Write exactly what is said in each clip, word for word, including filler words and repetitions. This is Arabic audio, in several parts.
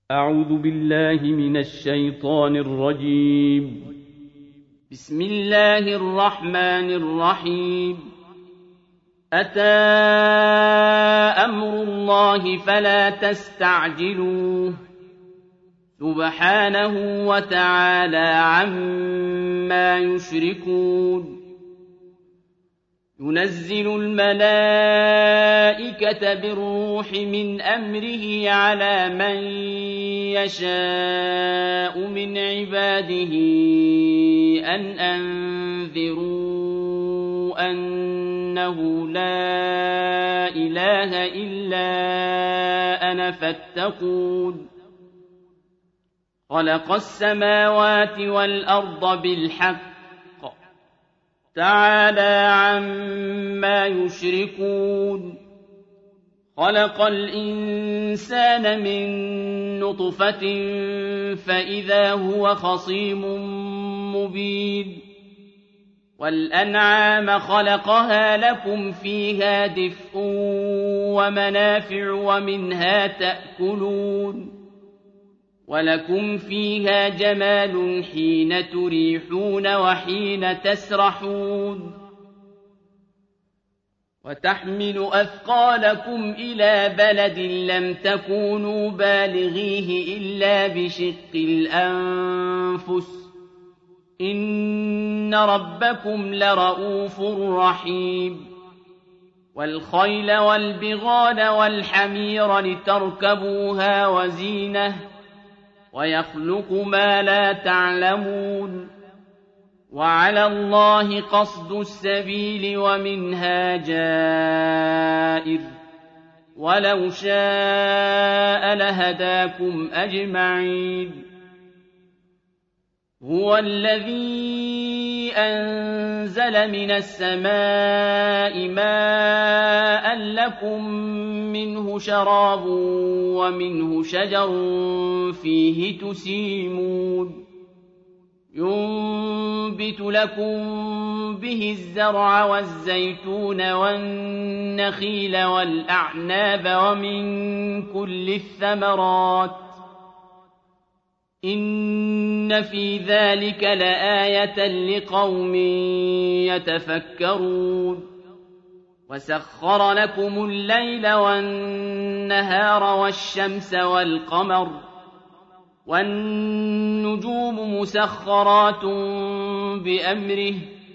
أعوذ بالله من الشيطان الرجيم. بسم الله الرحمن الرحيم. أتى أمر الله فلا تستعجلوه سبحانه وتعالى عما يشركون. ينزل الملائكة بالروح من أمره على من يشاء من عباده أن أنذروا أنه لا إله إلا أنا فاتقون. خلق السماوات والأرض بالحق تعالى عما يشركون. خلق الإنسان من نطفة فإذا هو خصيم مبين. والأنعام خلقها لكم فيها دفء ومنافع ومنها تأكلون. ولكم فيها جمال حين تريحون وحين تسرحون. وتحمل أثقالكم إلى بلد لم تكونوا بالغيه إلا بشق الأنفس إن ربكم لرؤوف رحيم. والخيل والبغال والحمير لتركبوها وزينة ويخلق ما لا تعلمون. وعلى الله قصد السبيل ومنها جائر ولو شاء لهداكم أجمعين. هو الذي أنزل من السماء ماء لكم منه شراب ومنه شجر فيه تسيمون. ينبت لكم به الزرع والزيتون والنخيل والأعناب ومن كل الثمرات إن في ذلك لآية لقوم يتفكرون. وسخر لكم الليل والنهار والشمس والقمر والنجوم مسخرات بأمره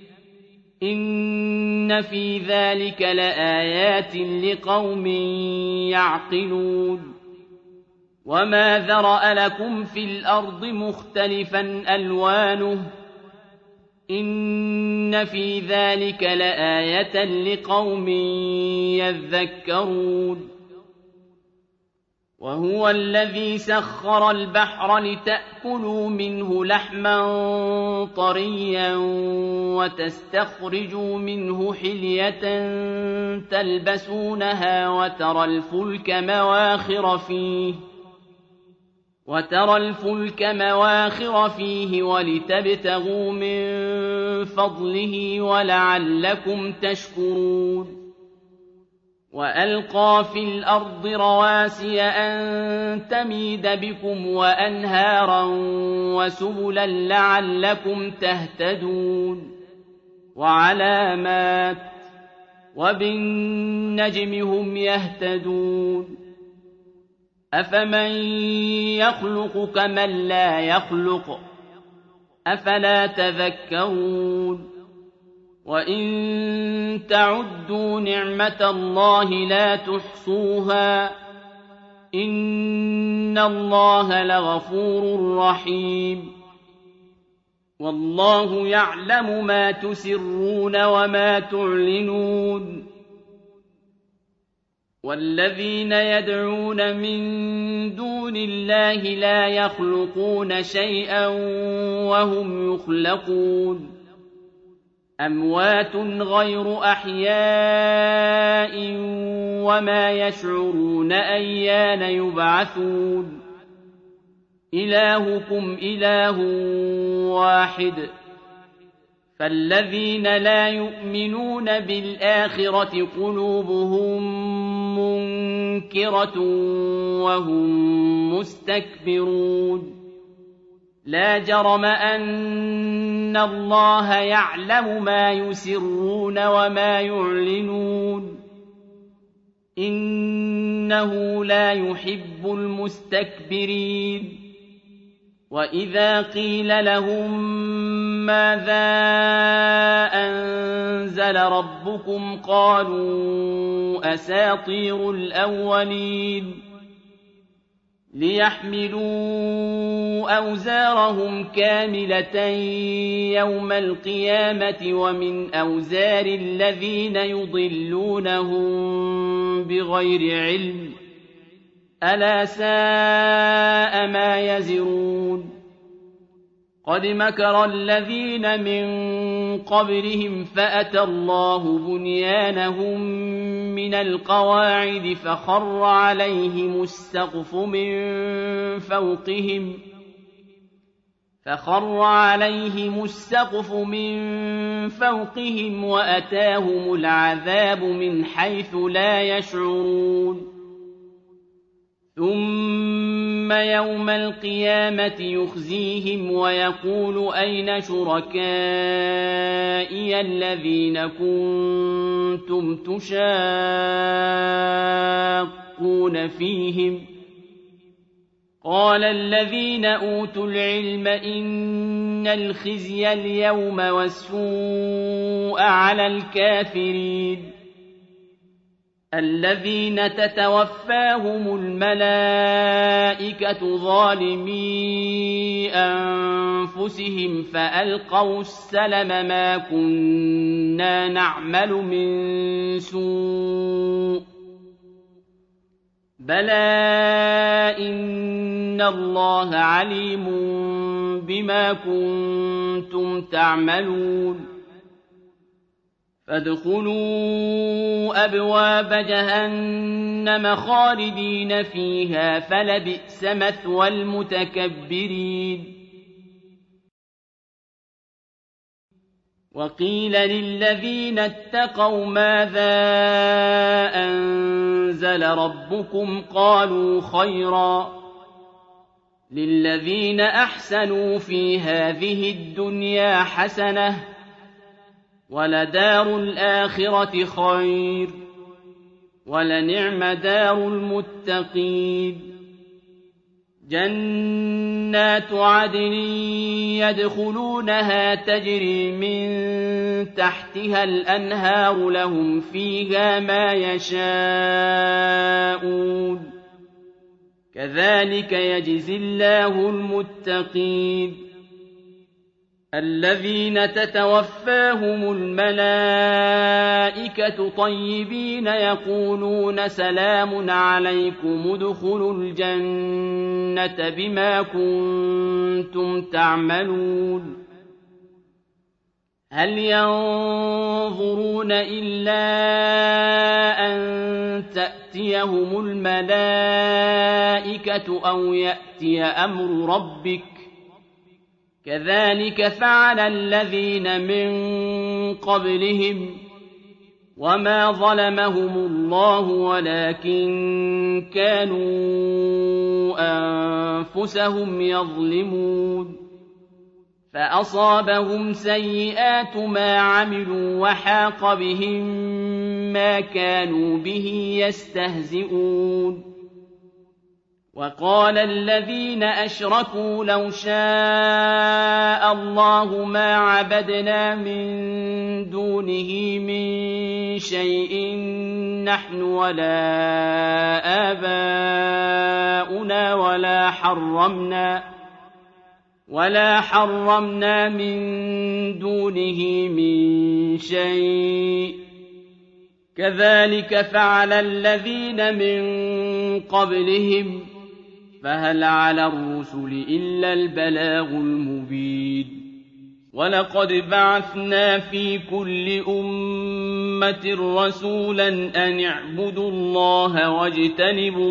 إن في ذلك لآيات لقوم يعقلون. وما ذرأ لكم في الأرض مختلفا ألوانه إن في ذلك لآية لقوم يذكرون. وهو الذي سخر البحر لتأكلوا منه لحما طريا وتستخرجوا منه حلية تلبسونها وترى الفلك مواخر فيه وترى الفلك مواخر فيه ولتبتغوا من فضله ولعلكم تشكرون. وألقى في الأرض رواسي أن تميد بكم وأنهارا وسبلا لعلكم تهتدون. وعلامات وبالنجم هم يهتدون. أفمن يخلق كمن لا يخلق أفلا تذكرون. وإن تعدوا نعمة الله لا تحصوها إن الله لغفور رحيم. والله يعلم ما تسرون وما تعلنون. والذين يدعون من دون الله لا يخلقون شيئا وهم يخلقون. أموات غير أحياء وما يشعرون أيان يبعثون. إلهكم إله واحد فالذين لا يؤمنون بالآخرة قلوبهم منكرة وهم مستكبرون لا جرم أن الله يعلم ما يسرون وما يعلنون إنه لا يحب المستكبرين وإذا قيل لهم ماذا أنزل ربكم قالوا أساطير الأولين ليحملوا أوزارهم كاملة يوم القيامة ومن أوزار الذين يضلونهم بغير علم ألا ساء ما يزرون قد مكر الذين من قبلهم فأتى الله بنيانهم من القواعد فخر عليهم السقف من فوقهم فخر عليهم السقف من فوقهم وأتاهم العذاب من حيث لا يشعرون ثم يوم القيامة يخزيهم ويقول أين شركائي الذين كنتم تشاقون فيهم قال الذين أوتوا العلم إن الخزي اليوم والسوء على الكافرين الذين تتوفاهم الملائكة ظالمي أنفسهم فألقوا السلم ما كنا نعمل من سوء بلى إن الله عليم بما كنتم تعملون فادخلوا أبواب جهنم خالدين فيها فلبئس مثوى المتكبرين وقيل للذين اتقوا ماذا أنزل ربكم قالوا خيرا للذين أحسنوا في هذه الدنيا حسنة ولدار الآخرة خير ولنعم دار المتقين جنات عدن يدخلونها تجري من تحتها الأنهار لهم فيها ما يشاءون كذلك يجزي الله المتقين الذين تتوفاهم الملائكة طيبين يقولون سلام عليكم ادخلوا الجنة بما كنتم تعملون هل ينظرون إلا أن تأتيهم الملائكة أو يأتي أمر ربك كذلك فعل الذين من قبلهم وما ظلمهم الله ولكن كانوا أنفسهم يظلمون فأصابهم سيئات ما عملوا وحاق بهم ما كانوا به يستهزئون وقال الذين أشركوا لو شاء الله ما عبدنا من دونه من شيء نحن ولا آباؤنا ولا حرمنا ولا حرمنا من دونه من شيء كذلك فعل الذين من قبلهم فهل على الرسل إلا البلاغ المبين ولقد بعثنا في كل أمة رسولا أن اعبدوا الله واجتنبوا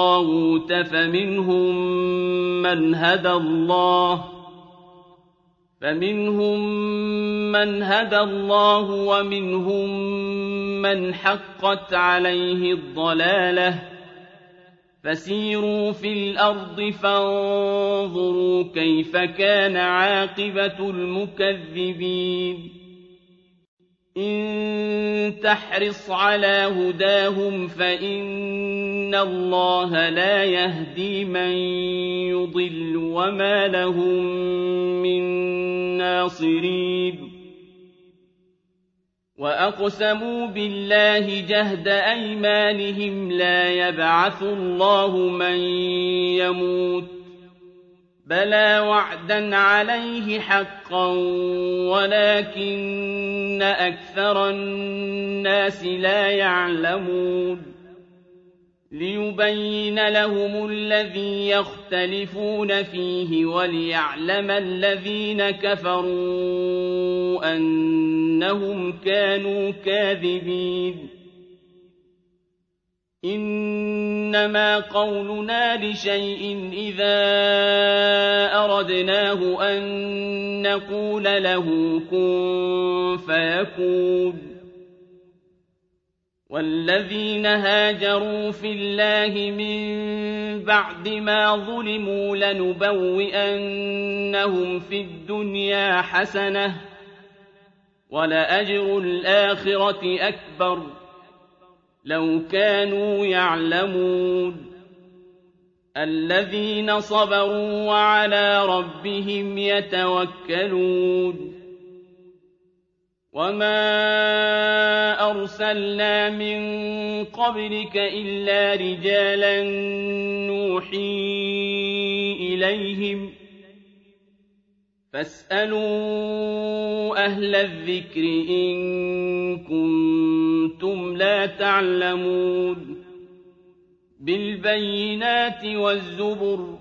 الطاغوت فمنهم من هدى الله فمنهم من هدى الله ومنهم من حقت عليه الضلالة فسيروا في الأرض فانظروا كيف كان عاقبة المكذبين إن تحرص على هداهم فإن الله لا يهدي من يضل وما لهم من ناصرين وأقسموا بالله جهد أيمانهم لا يبعث الله من يموت بلى وعدا عليه حقا ولكن أكثر الناس لا يعلمون ليبين لهم الذي يختلفون فيه وليعلم الذين كفروا أنهم كانوا كاذبين إنما قولنا لشيء إذا أردناه أن نقول له كن فيكون والذين هاجروا في الله من بعد ما ظلموا لنبوئنهم في الدنيا حسنة ولأجر الآخرة أكبر لو كانوا يعلمون الذين صبروا وعلى ربهم يتوكلون وما أرسلنا من قبلك إلا رجالا نوحي إليهم فاسألوا أهل الذكر إن كنتم لا تعلمون بالبينات والزبر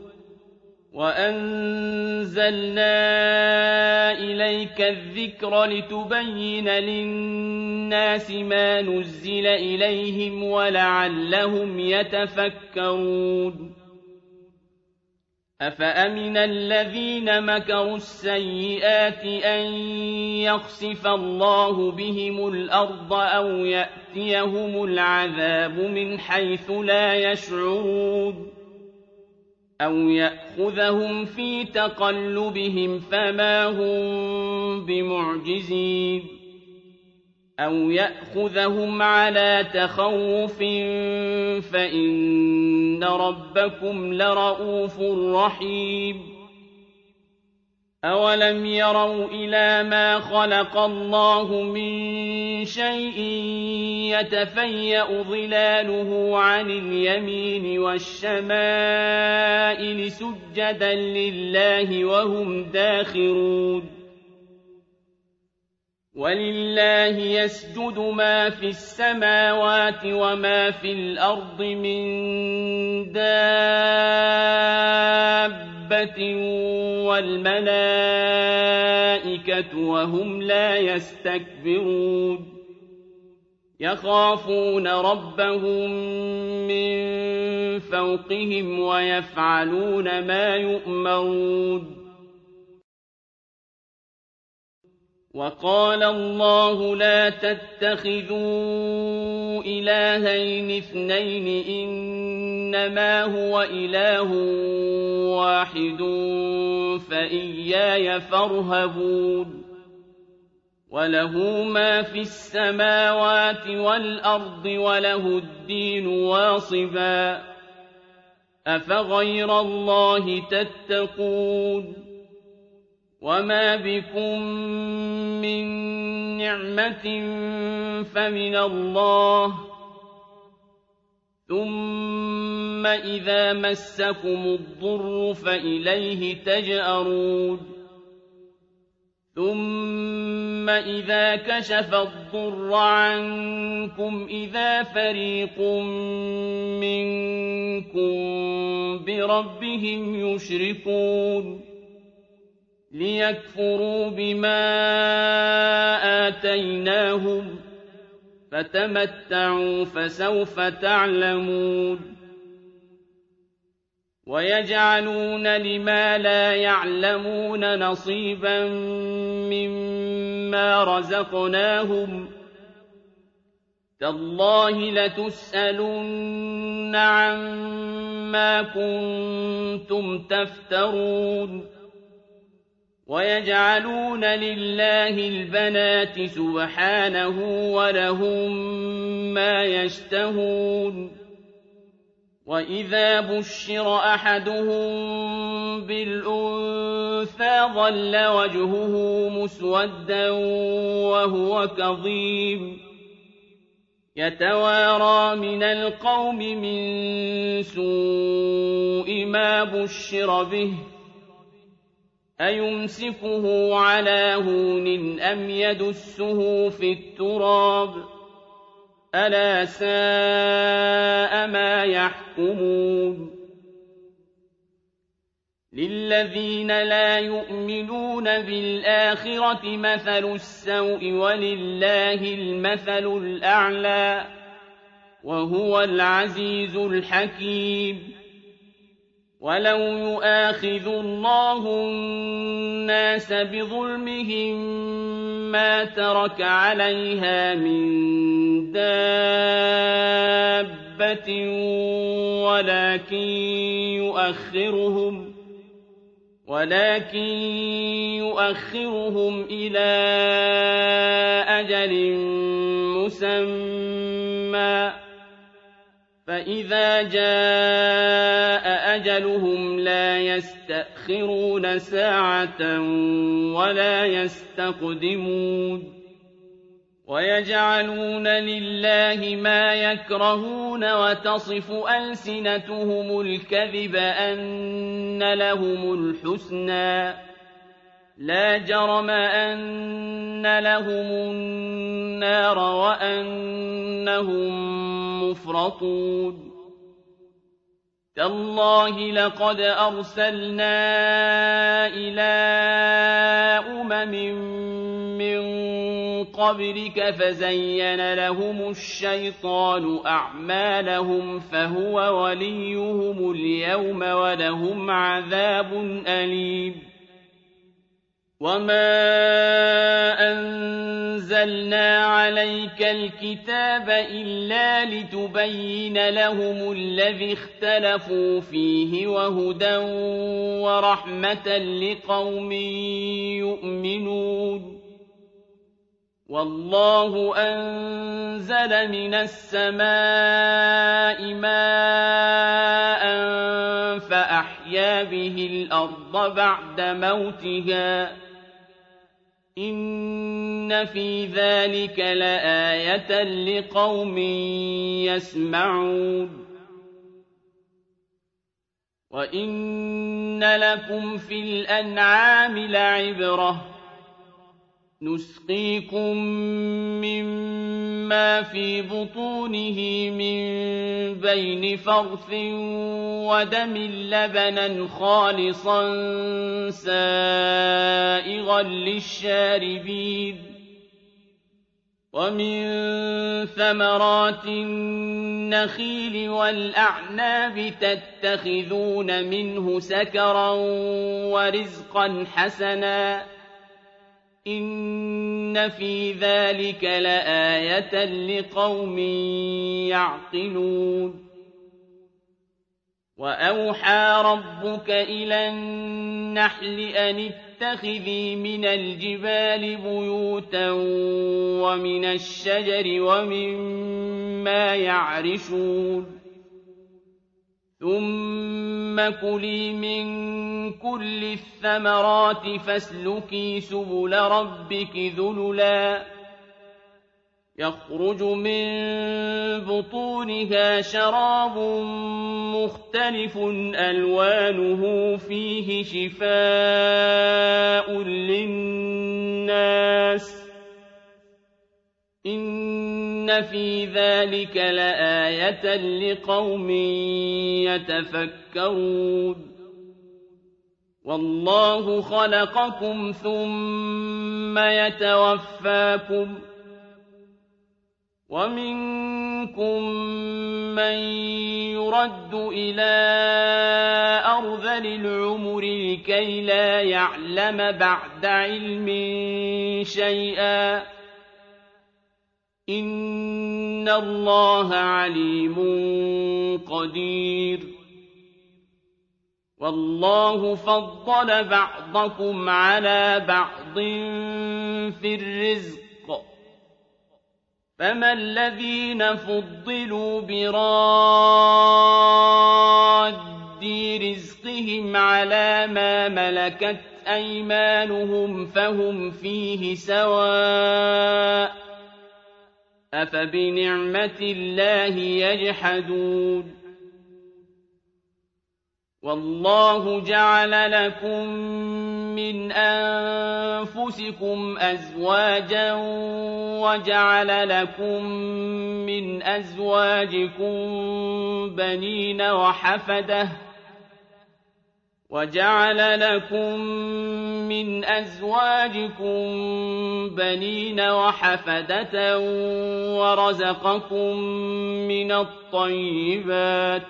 وأنزلنا إليك الذكر لتبين للناس ما نزل إليهم ولعلهم يتفكرون أفأمن الذين مكروا السيئات أن يخسف الله بهم الأرض أو يأتيهم العذاب من حيث لا يشعرون أو يأخذهم في تقلبهم فما هم بمعجزين أو يأخذهم على تخوف فإن ربكم لرءوف رحيم أولم يروا إلى ما خلق الله من شيء يتفيأ ظلاله عن اليمين والشمائل سجدا لله وهم داخرون ولله يسجد ما في السماوات وما في الأرض من دابة والملائكة وهم لا يستكبرون يخافون ربهم من فوقهم ويفعلون ما يؤمرون وقال الله لا تتخذوا إلهين اثنين إنما هو إله واحد فإياي فارهبون وله ما في السماوات والأرض وله الدين واصبا أفغير الله تتقون وما بكم من نعمة فمن الله ثم إذا مسكم الضر فإليه تجأرون ثم إذا كشف الضر عنكم إذا فريق منكم بربهم يشركون ليكفروا بما آتيناهم فتمتعوا فسوف تعلمون ويجعلون لما لا يعلمون نصيبا مما رزقناهم تالله لتسألن عما كنتم تفترون ويجعلون لله البنات سبحانه ولهم ما يشتهون وإذا بشر أحدهم بالأنثى ظل وجهه مسودا وهو كظيم يتوارى من القوم من سوء ما بشر به أيمسكه على هون أم يدسه في التراب ألا ساء ما يحكمون للذين لا يؤمنون بالآخرة مثل السوء ولله المثل الأعلى وهو العزيز الحكيم ولو يؤاخذ الله الناس بظلمهم ما ترك عليها من دابة ولكن يؤخرهم ولكن يؤخرهم إلى أجل مسمى فإذا جاء أجلهم لا يستأخرون ساعة ولا يستقدمون ويجعلون لله ما يكرهون وتصف ألسنتهم الكذب أن لهم الحسنى لا جرم أن لهم النار وأنهم مفرطون تالله لقد أرسلنا إلى أمم من قبلك فزين لهم الشيطان أعمالهم فهو وليهم اليوم ولهم عذاب أليم وما أنزلنا عليك الكتاب إلا لتبين لهم الذي اختلفوا فيه وهدى ورحمة لقوم يؤمنون والله أنزل من السماء ماء فأحيا به الأرض بعد موتها إن في ذلك لآية لقوم يسمعون وإن لكم في الأنعام لعبرة نسقيكم مما في بطونه من بين فرث ودم لبنا خالصا سائغا للشاربين ومن ثمرات النخيل والأعناب تتخذون منه سكرا ورزقا حسنا إن في ذلك لآية لقوم يعقلون وأوحى ربك إلى النحل أن اتخذي من الجبال بيوتا ومن الشجر ومما يعرشون ثم كلي من كل الثمرات فاسلكي سبل ربك ذللا يخرج من بطونها شراب مختلف ألوانه فيه شفاء للناس إن في ذلك لآية لقوم يتفكرون والله خلقكم ثم يتوفاكم وَمِنكُم مَّن يُرَدُّ إِلَىٰ أَرْذَلِ الْعُمُرِ لِكَيْ لَا يَعْلَمَ بَعْدَ عِلْمٍ شَيْئًا ۚ إِنَّ اللَّهَ عَلِيمٌ قَدِيرٌ. وَاللَّهُ فَضَّلَ بَعْضَكُمْ عَلَىٰ بَعْضٍ فِي الرِّزْقِ ۚ فَمَا الَّذِينَ فُضِّلُوا بِرَادِّي رِزْقِهِمْ عَلَىٰ مَا مَلَكَتْ أَيْمَانُهُمْ فَهُمْ فِيهِ سَوَاءٌ ۚ أَفَبِنِعْمَةِ اللَّهِ يَجْحَدُونَ. وَاللَّهُ جَعَلَ لَكُم مِّنْ أَنفُسِكُمْ أَزْوَاجًا وَجَعَلَ لَكُم مِّنْ أَزْوَاجِكُم بَنِينَ وَحَفَدَةً وَجَعَلَ لَكُم مِّنْ أَزْوَاجِكُم بَنِينَ وَحَفَدَةً وَرَزَقَكُم مِّنَ الطَّيِّبَاتِ ۚ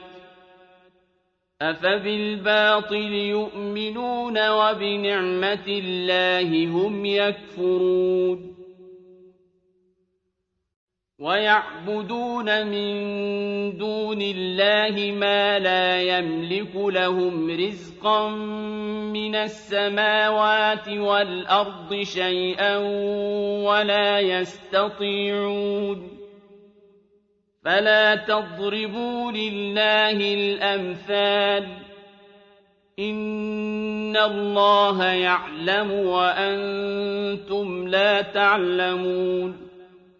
أَفَبِالْبَاطِلِ يُؤْمِنُونَ وَبِنِعْمَةِ اللَّهِ هُمْ يَكْفُرُونَ. وَيَعْبُدُونَ مِن دُونِ اللَّهِ مَا لَا يَمْلِكُ لَهُمْ رِزْقًا مِّنَ السَّمَاوَاتِ وَالْأَرْضِ شَيْئًا وَلَا يَسْتَطِيعُونَ. فَلَا تَضْرِبُوا لِلَّهِ الْأَمْثَالَ ۚ إِنَّ اللَّهَ يَعْلَمُ وَأَنتُمْ لَا تَعْلَمُونَ.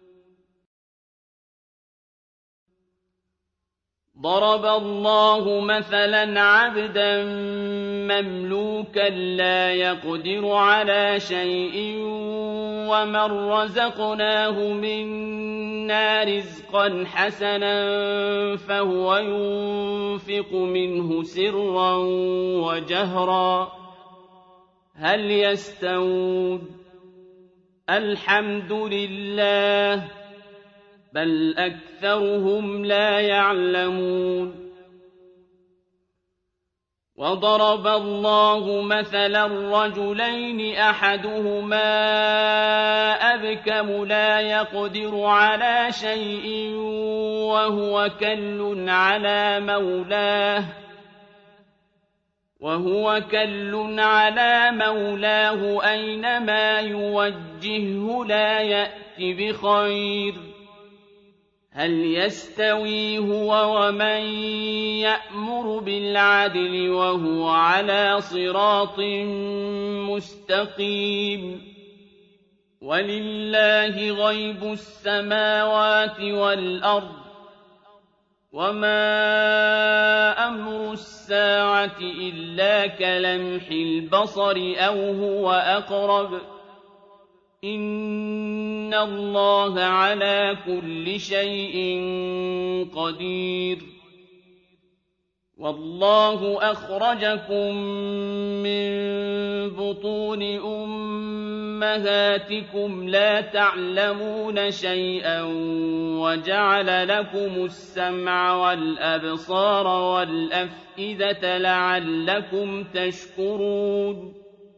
ضَرَبَ اللَّهُ مَثَلًا عَبْدًا مَّمْلُوكًا لَّا يَقْدِرُ عَلَىٰ شَيْءٍ وَمَن رَّزَقْنَاهُ مِنَّا رِزْقًا حَسَنًا فَهُوَ يُنفِقُ مِنْهُ سِرًّا وَجَهْرًا هَلْ يَسْتَوُونَ ۚ الْحَمْدُ لِلَّهِ ۚ بَلْ أَكْثَرُهُمْ لَا يَعْلَمُونَ. وَضَرَبَ اللَّهُ مَثَلًا رَّجُلَيْنِ أَحَدُهُمَا أَبْكَمُ لَا يَقْدِرُ عَلَىٰ شَيْءٍ وَهُوَ كَلٌّ عَلَىٰ مَوْلَاهُ وهو كل على مولاه أينما يوجهه لا يأت بخير، هل يستوي هو ومن يأمر بالعدل وهو على صراط مستقيم؟ ولله غيب السماوات والأرض، وما أمر الساعة إلا كلمح البصر أو هو أقرب، إن الله على كل شيء قدير. والله أخرجكم من بطون أمهاتكم لا تعلمون شيئا وجعل لكم السمع والأبصار والأفئدة لعلكم تشكرون.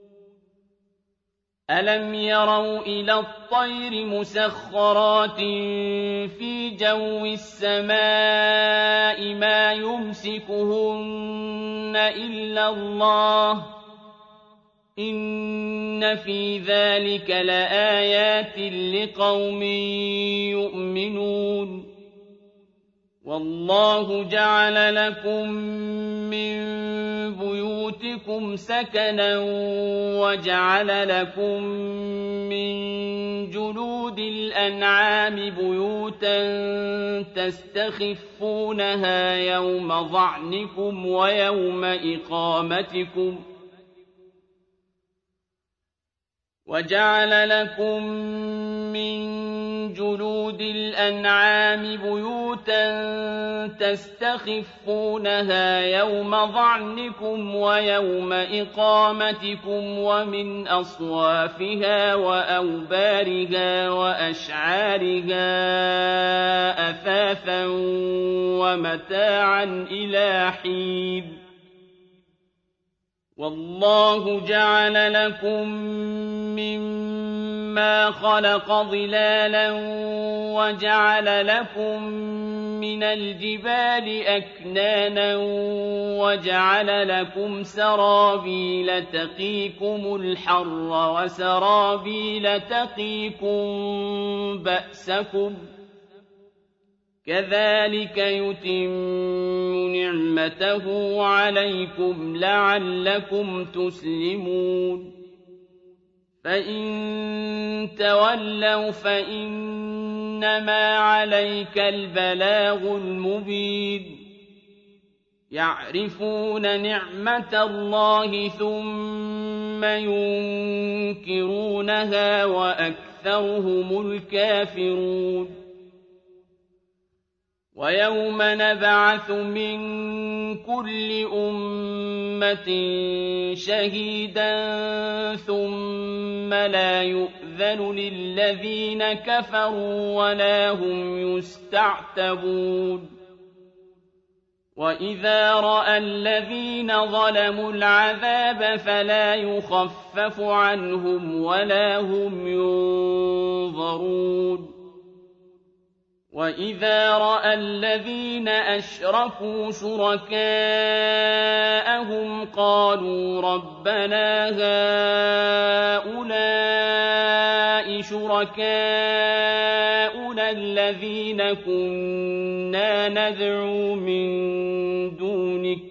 ألم يروا إلى الطير مسخرات في جو السماء ما يمسكهن إلا الله، إن في ذلك لآيات لقوم يؤمنون. والله جعل لكم من بيوتكم سكنا وجعل لكم من جلود الأنعام بيوتا تستخفونها يوم ظعنكم ويوم إقامتكم، وجعل لكم من جلود الأنعام بيوتا تستخفونها يوم ظعنكم ويوم إقامتكم ومن أصوافها وأوبارها وأشعارها أثاثا ومتاعا إلى حين والله جعل لكم مما خلق ظلالا وجعل لكم من الجبال أكنانا وجعل لكم سرابيل تقيكم الحر وسرابيل تقيكم بأسكم كذلك يتم نعمته عليكم لعلكم تسلمون فإن تولوا فإنما عليك البلاغ المبين يعرفون نعمة الله ثم ينكرونها وأكثرهم الكافرون ويوم نبعث من كل أمة شهيدا ثم لا يؤذن للذين كفروا ولا هم يستعتبون وإذا رأى الذين ظلموا العذاب فلا يخفف عنهم ولا هم ينظرون وإذا رأى الذين أشركوا شركاءهم قالوا ربنا هؤلاء شركاؤنا الذين كنا ندعو من دونك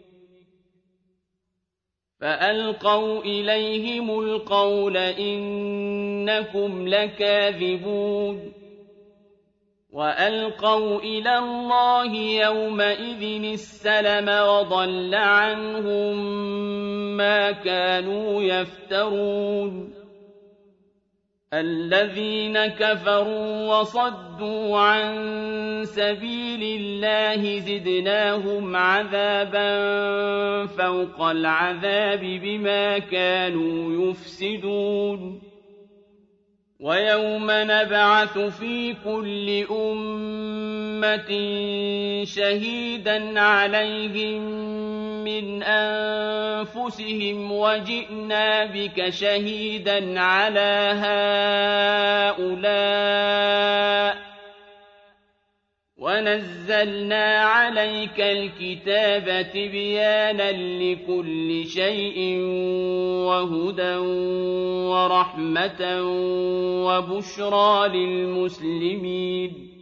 فألقوا إليهم القول إنكم لكاذبون وألقوا إلى الله يومئذ السلم وضل عنهم ما كانوا يفترون الذين كفروا وصدوا عن سبيل الله زدناهم عذابا فوق العذاب بما كانوا يفسدون ويوم نبعث في كل أمة شهيدا عليهم من أنفسهم وجئنا بك شهيدا على هؤلاء ونزلنا عليك الكتاب تبيانا لكل شيء وهدى ورحمة وبشرى للمسلمين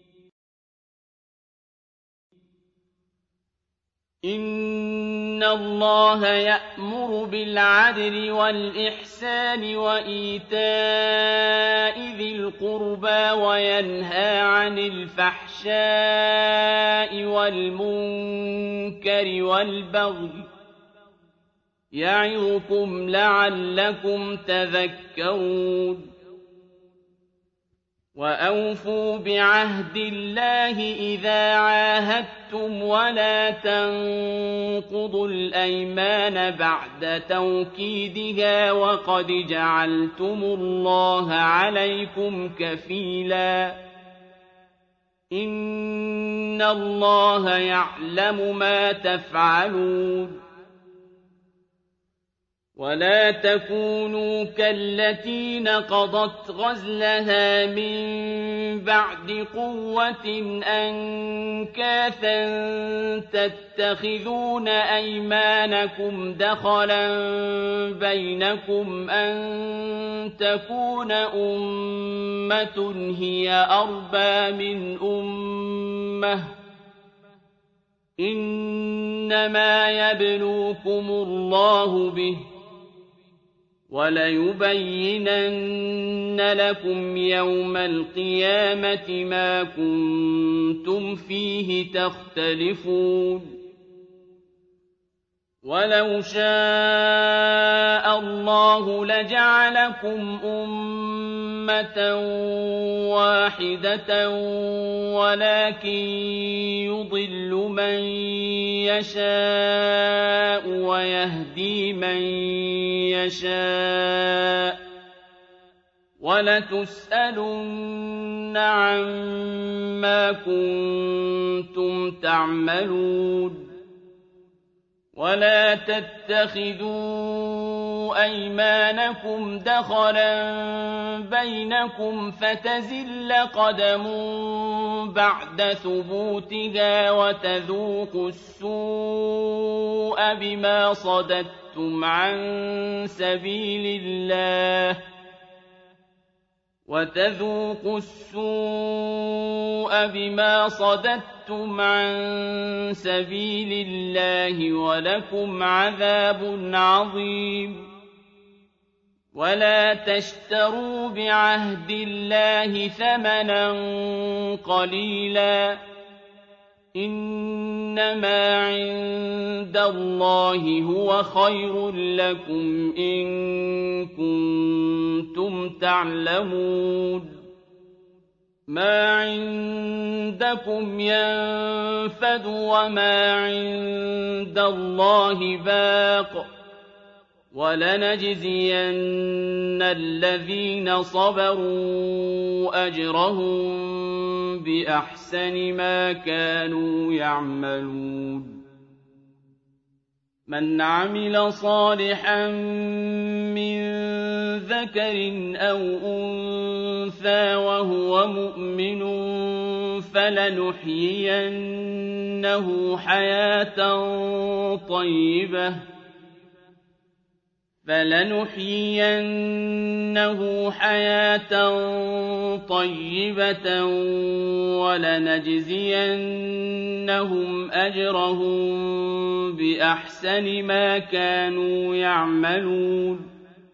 إن الله يأمر بالعدل والإحسان وإيتاء ذي القربى وينهى عن الفحشاء والمنكر والبغي يعظكم لعلكم تذكرون وأوفوا بعهد الله إذا عاهدتم ولا تنقضوا الأيمان بعد توكيدها وقد جعلتم الله عليكم كفيلا إن الله يعلم ما تفعلون ولا تكونوا كالتي نقضت غزلها من بعد قوة أنكاثا تتخذون أيمانكم دخلا بينكم أن تكون أمة هي أربى من أمة إنما يبلوكم الله به وَلَيُبَيِّنَنَّ لَكُمْ يَوْمَ الْقِيَامَةِ مَا كُنتُمْ فِيهِ تَخْتَلِفُونَ وَلَوْ شَاءَ اللَّهُ لَجَعَلَكُمْ أُمَّةً وَاحِدَةً وَلَٰكِن يُضِلُّ مَن يَشَاءُ وَيَهْدِي مَن يَشَاءُ ۚ وَلَتُسْأَلُنَّ عَمَّا كُنتُمْ تَعْمَلُونَ وَلَا تَتَّخِذُوا أَيْمَانَكُمْ دَخَلًا بَيْنَكُمْ فَتَزِلَّ قَدَمٌ بَعْدَ ثُبُوتِهَا وَتَذُوقُوا السُّوءَ بِمَا صَدَدتُّمْ عَن سَبِيلِ اللَّهِ وَتَذُوقُوا السُّوءَ بِمَا صَدَدتُّمْ عَن سَبِيلِ اللَّهِ وَلَكُمْ عَذَابٌ عَظِيمٌ وَلَا تَشْتَرُوا بِعَهْدِ اللَّهِ ثَمَنًا قَلِيلًا ۚ إِنَّمَا عِندَ اللَّهِ هُوَ خَيْرٌ لَّكُمْ إِن كُنتُمْ تَعْلَمُونَ مَا عِندَكُمْ يَنفَدُ وَمَا عِندَ اللَّهِ بَاقٍ ۗ وَلَنَجْزِيَنَّ الَّذِينَ صَبَرُوا أَجْرَهُم بِأَحْسَنِ مَا كَانُوا يَعْمَلُونَ مَنْ عَمِلَ صَالِحًا مِّن ذَكَرٍ أَوْ أُنثَىٰ وَهُوَ مُؤْمِنٌ فَلَنُحْيِيَنَّهُ حَيَاةً طَيِّبَةً فَلَنُحْيِيَنَّهُ حَيَاةً طَيِّبَةً وَلَنَجْزِيَنَّهُمْ أَجْرَهُم بِأَحْسَنِ مَا كَانُوا يَعْمَلُونَ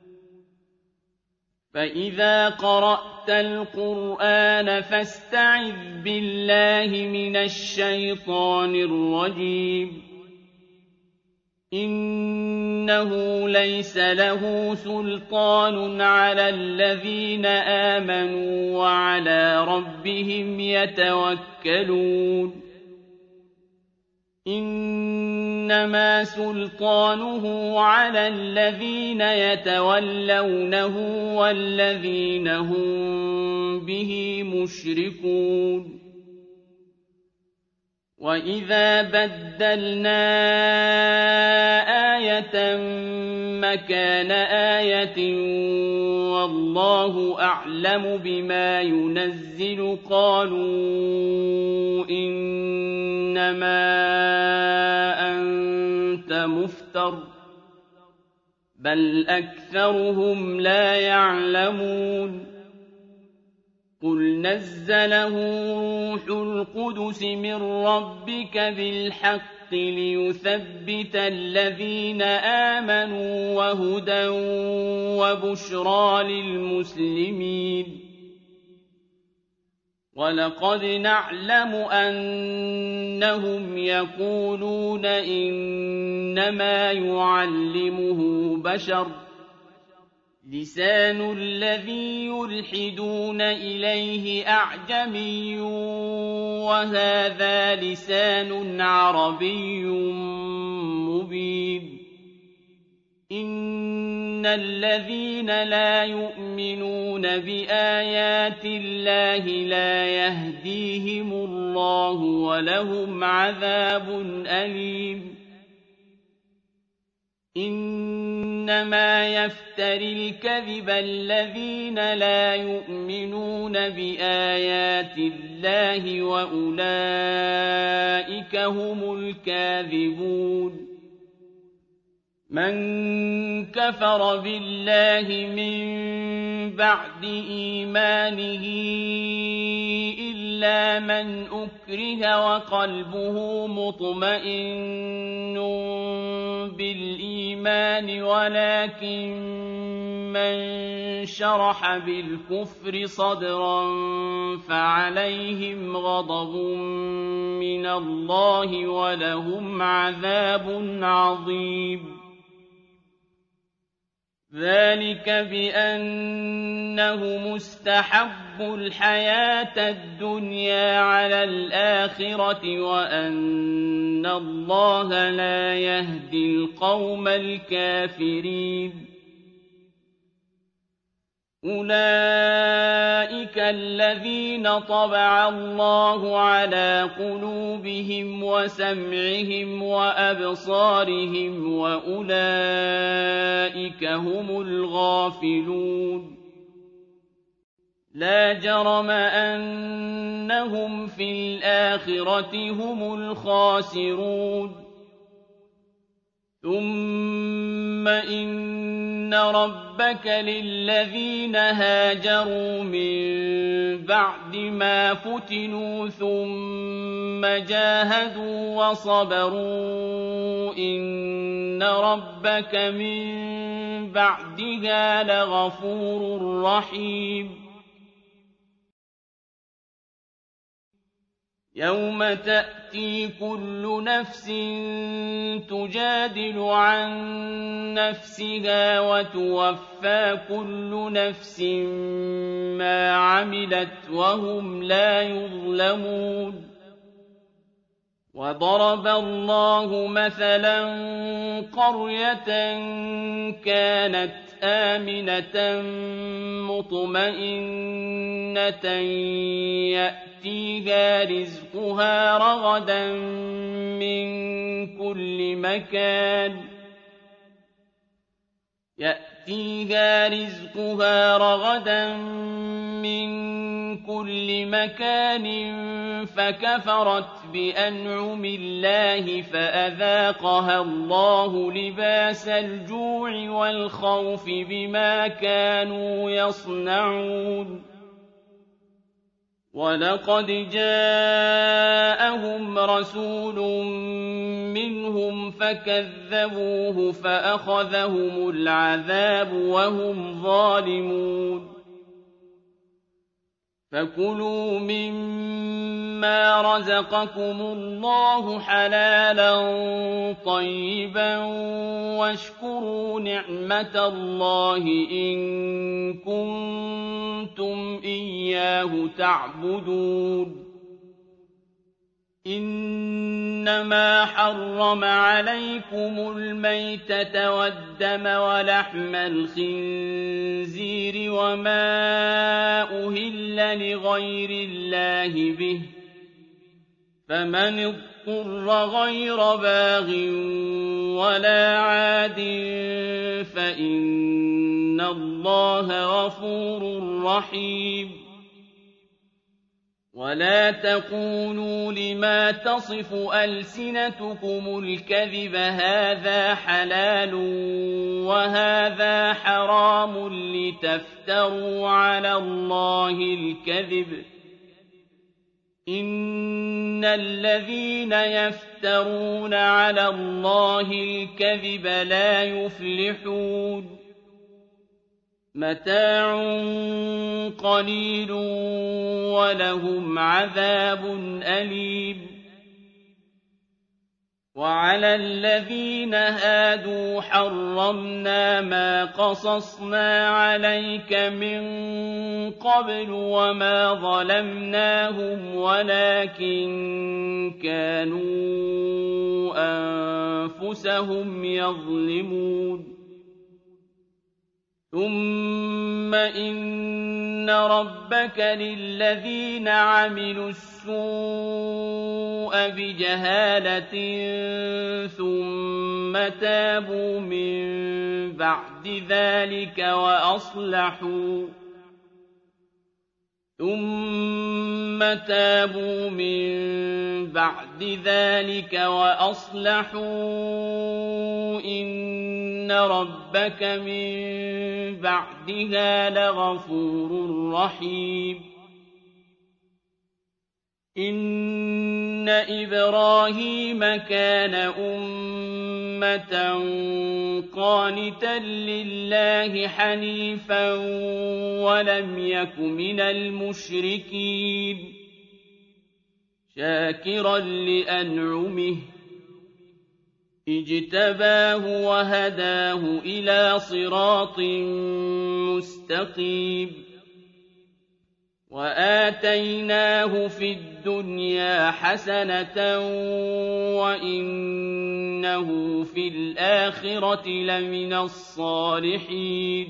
فَإِذَا قَرَأْتَ الْقُرْآنَ فَاسْتَعِذْ بِاللَّهِ مِنَ الشَّيْطَانِ الرَّجِيمِ إِنَّهُ لَيْسَ لَهُ سُلْطَانٌ عَلَى الَّذِينَ آمَنُوا وَعَلَىٰ رَبِّهِمْ يَتَوَكَّلُونَ إِنَّمَا سُلْطَانُهُ عَلَى الَّذِينَ يَتَوَلَّوْنَهُ وَالَّذِينَ هُم بِهِ مُشْرِكُونَ وَإِذَا بَدَّلْنَا آيَةً مَّكَانَ آيَةٍ وَاللَّهُ أَعْلَمُ بِمَا يُنَزِّلُ قَالُوا إِنَّمَا أَنتَ مُفْتَرٍ ۚ بَلْ أَكْثَرُهُمْ لَا يَعْلَمُونَ قُلْ نَزَّلَهُ رُوحُ الْقُدُسِ مِن رَّبِّكَ بِالْحَقِّ لِيُثَبِّتَ الَّذِينَ آمَنُوا وَهُدًى وَبُشْرَىٰ لِلْمُسْلِمِينَ وَلَقَدْ نَعْلَمُ أَنَّهُمْ يَقُولُونَ إِنَّمَا يُعَلِّمُهُ بَشَرٌ ۗ لِّسَانُ الَّذِي يُلْحِدُونَ إِلَيْهِ أَعْجَمِيٌّ وَهَٰذَا لِسَانٌ عَرَبِيٌّ مُّبِينٌ إِنَّ الَّذِينَ لَا يُؤْمِنُونَ بِآيَاتِ اللَّهِ لَا يَهْدِيهِمُ اللَّهُ وَلَهُمْ عَذَابٌ أَلِيمٌ إِنَّمَا يَفْتَرِي الْكَذِبَ الَّذِينَ لَا يُؤْمِنُونَ بِآيَاتِ اللَّهِ وَأُولَٰئِكَ هُمُ الْكَاذِبُونَ مَن كَفَرَ بِاللَّهِ مِن بَعْدِ إِيمَانِهِ إِلَّا مَنْ أُكْرِهَ وَقَلْبُهُ مُطْمَئِنٌّ بِالْإِيمَانِ وَلَٰكِن مَّن شَرَحَ بِالْكُفْرِ صَدْرًا فَعَلَيْهِمْ غَضَبٌ مِّنَ اللَّهِ وَلَهُمْ عَذَابٌ عَظِيمٌ ذلك بأنه مستحب الحياة الدنيا على الآخرة وأن الله لا يهدي القوم الكافرين أولئك الذين طبع الله على قلوبهم وسمعهم وأبصارهم وأولئك هم الغافلون لا جرم أنهم في الآخرة هم الخاسرون ثم إن ربك للذين هاجروا من بعد ما فتنوا ثم جاهدوا وصبروا إن ربك من بعدها لغفور رحيم يوم تأتي كل نفس تجادل عن نفسها وتوفى كل نفس ما عملت وهم لا يظلمون وضرب الله مثلا قرية كانت آمنة مطمئنة يأتيها رزقها رغدا من كل مكان يأتيها رزقها رغدا من كل مكان فكفرت بأنعم الله فأذاقها الله لباس الجوع والخوف بما كانوا يصنعون ولقد جاءهم رسول منهم فكذبوه فأخذهم العذاب وهم ظالمون فكلوا مما رزقكم الله حلالا طيبا واشكروا نعمة الله إن كنتم إياه تعبدون إنما حرم عليكم الميتة والدم ولحم الخنزير وما أهل لغير الله به فمن اضطر غير باغ ولا عاد فإن الله غفور رحيم ولا تقولوا لما تصف ألسنتكم الكذب هذا حلال وهذا حرام لتفتروا على الله الكذب إن الذين يفترون على الله الكذب لا يفلحون متاع قليل ولهم عذاب أليم وعلى الذين هادوا حرمنا ما قصصنا عليك من قبل وما ظلمناهم ولكن كانوا أنفسهم يظلمون ثم إن ربك للذين عملوا السوء بجهالة ثم تابوا من بعد ذلك وأصلحوا ثم تابوا من بعد ذلك وأصلحوا إن ربك من بعدها لغفور رحيم إن إبراهيم كان أمة قانتا لله حنيفا ولم يك من المشركين شاكرا لأنعمه اجْتَبَاهُ وَهَدَاهُ إِلَىٰ صِرَاطٍ مُّسْتَقِيمٍ وَآتَيْنَاهُ فِي الدُّنْيَا حَسَنَةً وَإِنَّهُ فِي الْآخِرَةِ لَمِنَ الصَّالِحِينَ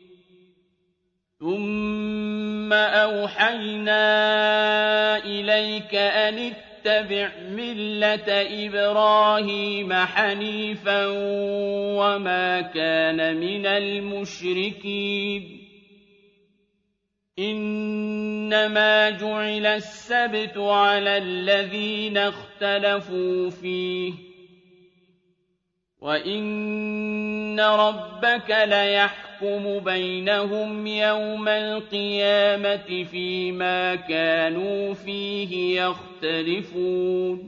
ثُمَّ أَوْحَيْنَا إِلَيْكَ أَنِ اتَّبِعْ مِلَّةَ إِبْرَاهِيمَ حَنِيفًا وَمَا كَانَ مِنَ الْمُشْرِكِينَ إِنَّمَا جُعِلَ السَّبْتُ عَلَى الَّذِينَ اخْتَلَفُوا فِيهِ ۚ وَإِنَّ رَبَّكَ لَيَحْكُمُ بَيْنَهُمْ يَوْمَ الْقِيَامَةِ فِيمَا كَانُوا فِيهِ يَخْتَلِفُونَ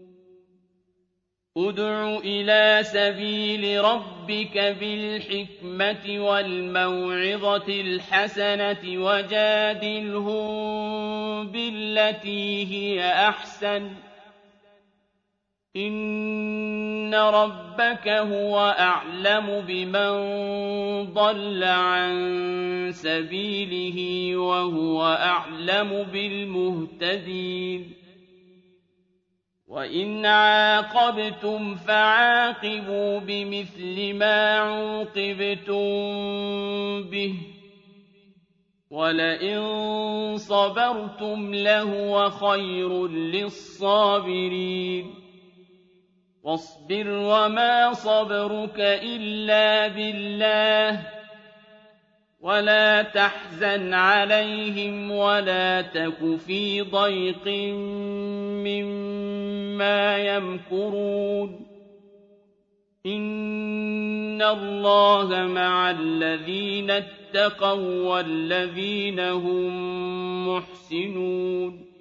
ادْعُ إِلَىٰ سَبِيلِ رَبِّكَ بِالْحِكْمَةِ وَالْمَوْعِظَةِ الْحَسَنَةِ وَجَادِلْهُم بِالَّتِي هِيَ أَحْسَنُ ۚ إِنَّ رَبَّكَ هُوَ أَعْلَمُ بِمَن ضَلَّ عَن سَبِيلِهِ وَهُوَ أَعْلَمُ بِالْمُهْتَدِينَ وَإِنْ عَاقَبْتُمْ فَعَاقِبُوا بِمِثْلِ مَا عُوقِبْتُم بِهِ ۖ وَلَئِن صَبَرْتُمْ لَهُوَ خَيْرٌ لِّلصَّابِرِينَ وَاصْبِرْ وَمَا صَبْرُكَ إِلَّا بِاللَّهِ ۚ وَلَا تَحْزَنْ عَلَيْهِمْ وَلَا تَكُ فِي ضَيْقٍ مِّمَّا يَمْكُرُونَ إِنَّ اللَّهَ مَعَ الَّذِينَ اتَّقَوا وَّالَّذِينَ هُم مُّحْسِنُونَ